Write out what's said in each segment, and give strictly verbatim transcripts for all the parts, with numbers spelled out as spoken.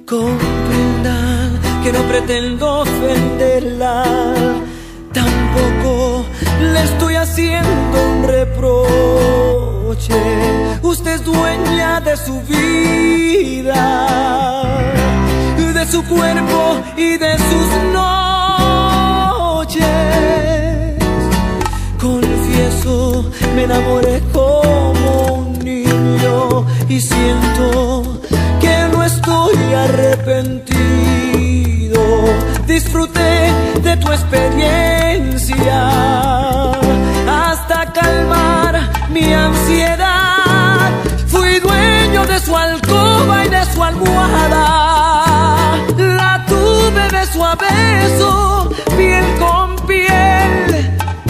Comprendan que no pretendo ofenderla, tampoco le estoy haciendo un reproche. Usted es dueña de su vida, de su cuerpo y de sus noches. Confieso, me enamoré como un niño y siento que no estoy arrepentido. Disfruté de tu experiencia hasta calmar mi ansiedad. Fui dueño de su alcoba y de su almohada. La tuve beso a beso, piel con piel.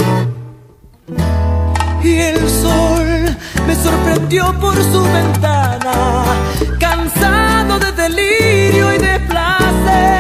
Y el sol me sorprendió por su ventana, cansado de delirio y de placer.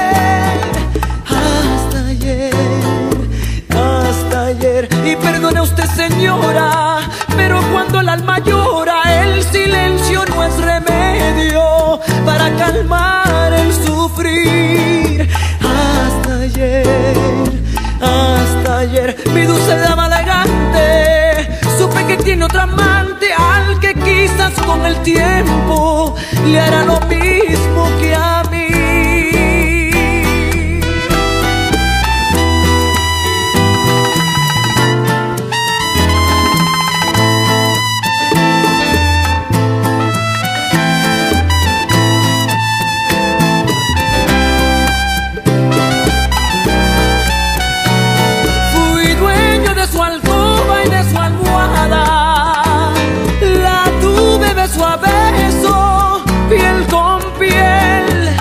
Hasta ayer, hasta ayer. Y perdone usted, señora, pero cuando el alma llora, el silencio no es remedio para calmar el sufrir. Hasta ayer, hasta ayer, mi dulce dama elegante, supe que tiene otro amante al que quizás con el tiempo le hará lo mismo que a mí. Fui dueño de su alcoba y de su almohada. La tuve beso a beso, piel con piel.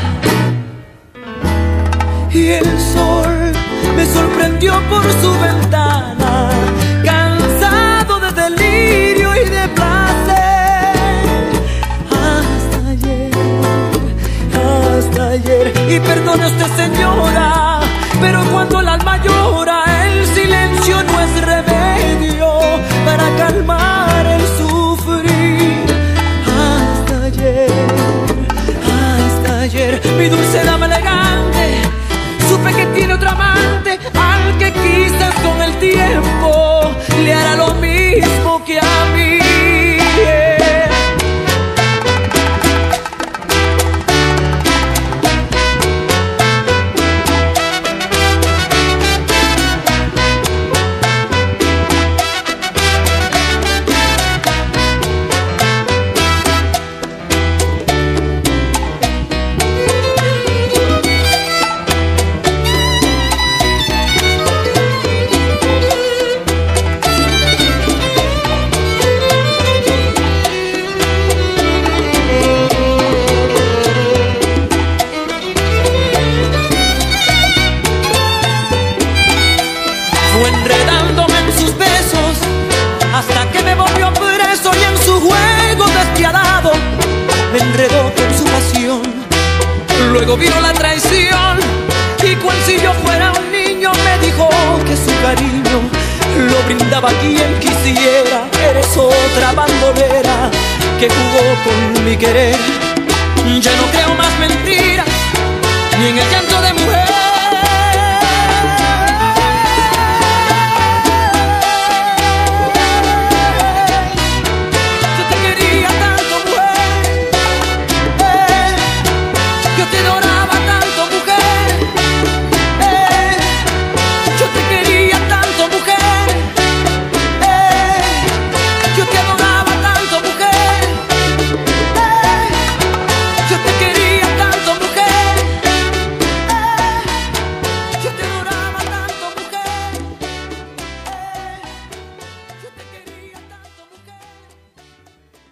Y el sol me sorprendió por su ventana, cansado de delirio y de placer. Hasta ayer, hasta ayer. Y perdone usted, señora, pero cuando el alma llora, el silencio no es remedio para calmar el sufrir. Hasta ayer, hasta ayer, mi dulce dama elegante, supe que tiene otro amante al que quizás con el tiempo le hará lo mismo que a mí. Fue enredándome en sus besos hasta que me volvió preso, y en su juego despiadado me enredó con su pasión. Luego vino la traición y cual si yo fuera un niño me dijo que su cariño lo brindaba quien quisiera. Eres otra bandolera que jugó con mi querer. Ya no creo más mentiras ni en el llanto de mujer